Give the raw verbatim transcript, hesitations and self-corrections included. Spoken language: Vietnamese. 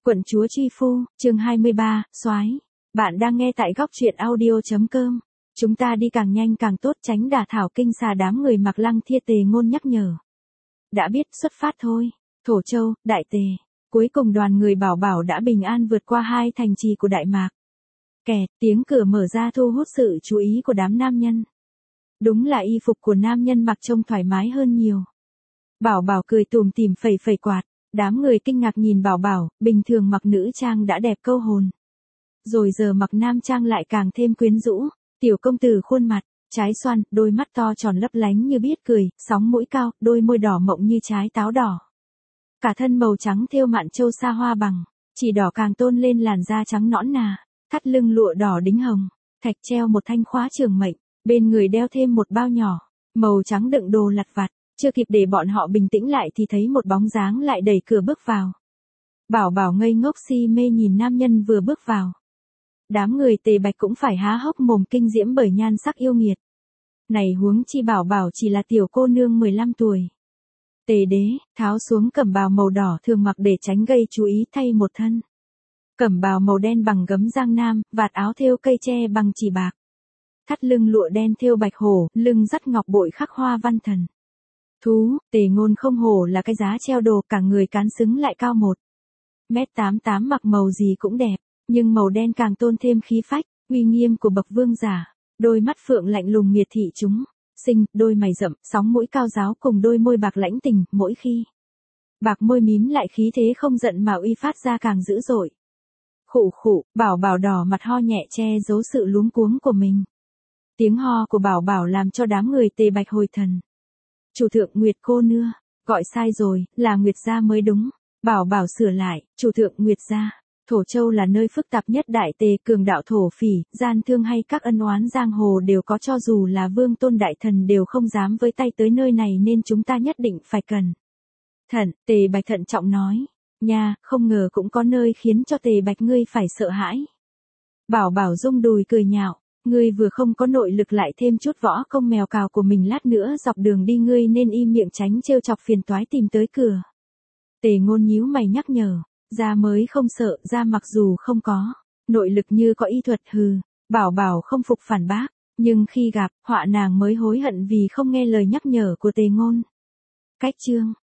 Quận chúa Tri Phu, chương hai mươi ba, soái. Bạn đang nghe tại góc truyện audio.com. Chúng ta đi càng nhanh càng tốt, tránh đả thảo kinh xà. Đám người Mặc Lăng Thia Tề Ngôn nhắc nhở. Đã biết, xuất phát thôi. Thổ Châu, Đại Tề. Cuối cùng đoàn người Bảo Bảo đã bình an vượt qua hai thành trì của Đại Mạc. Kẹt, tiếng cửa mở ra thu hút sự chú ý của đám nam nhân. Đúng là y phục của nam nhân mặc trông thoải mái hơn nhiều. Bảo Bảo cười tủm tỉm phẩy phẩy quạt. Đám người kinh ngạc nhìn Bảo Bảo, bình thường mặc nữ trang đã đẹp câu hồn. Rồi giờ mặc nam trang lại càng thêm quyến rũ. Tiểu công tử khuôn mặt, trái xoan, đôi mắt to tròn lấp lánh như biết cười, sóng mũi cao, đôi môi đỏ mộng như trái táo đỏ. Cả thân màu trắng thêu mạn châu sa hoa bằng, chỉ đỏ càng tôn lên làn da trắng nõn nà, thắt lưng lụa đỏ đính hồng, thạch treo một thanh khóa trường mệnh, bên người đeo thêm một bao nhỏ, màu trắng đựng đồ lặt vặt. Chưa kịp để bọn họ bình tĩnh lại thì thấy một bóng dáng lại đẩy cửa bước vào. Bảo Bảo ngây ngốc si mê nhìn nam nhân vừa bước vào. Đám người Tề Bạch cũng phải há hốc mồm kinh diễm bởi nhan sắc yêu nghiệt. Này huống chi Bảo Bảo chỉ là tiểu cô nương mười lăm tuổi. Tề đế, tháo xuống cẩm bào màu đỏ thường mặc để tránh gây chú ý thay một thân. Cẩm bào màu đen bằng gấm giang nam, vạt áo thêu cây tre bằng chỉ bạc. Thắt lưng lụa đen thêu bạch hổ, lưng dắt ngọc bội khắc hoa văn thần. Thú, Tề Ngôn không hổ là cái giá treo đồ, cả người cán xứng lại cao một mét tám tám, mặc màu gì cũng đẹp, nhưng màu đen càng tôn thêm khí phách, uy nghiêm của bậc vương giả. Đôi mắt phượng lạnh lùng miệt thị chúng, xinh, đôi mày rậm, sóng mũi cao ráo cùng đôi môi bạc lãnh tình, mỗi khi bạc môi mím lại khí thế không giận mà uy phát ra càng dữ dội. Khụ khụ, Bảo Bảo đỏ mặt ho nhẹ che giấu sự luống cuống của mình. Tiếng ho của Bảo Bảo làm cho đám người Tề Bạch hồi thần. Chủ thượng Nguyệt cô nưa, gọi sai rồi, là Nguyệt gia mới đúng. Bảo Bảo sửa lại, chủ thượng Nguyệt gia. Thổ Châu là nơi phức tạp nhất Đại Tề, cường đạo thổ phỉ, gian thương hay các ân oán giang hồ đều có, cho dù là vương tôn đại thần đều không dám với tay tới nơi này nên chúng ta nhất định phải cẩn thận. Tề Bạch thận trọng nói, nha, không ngờ cũng có nơi khiến cho Tề Bạch ngươi phải sợ hãi. Bảo Bảo rung đùi cười nhạo. Ngươi vừa không có nội lực lại thêm chút võ công mèo cào của mình, lát nữa dọc đường đi ngươi nên im miệng tránh trêu chọc phiền toái tìm tới cửa. Tề Ngôn nhíu mày nhắc nhở, ra mới không sợ, ra mặc dù không có nội lực như có y thuật hừ. Bảo Bảo không phục phản bác, nhưng khi gặp họa nàng mới hối hận vì không nghe lời nhắc nhở của Tề Ngôn. Cách chương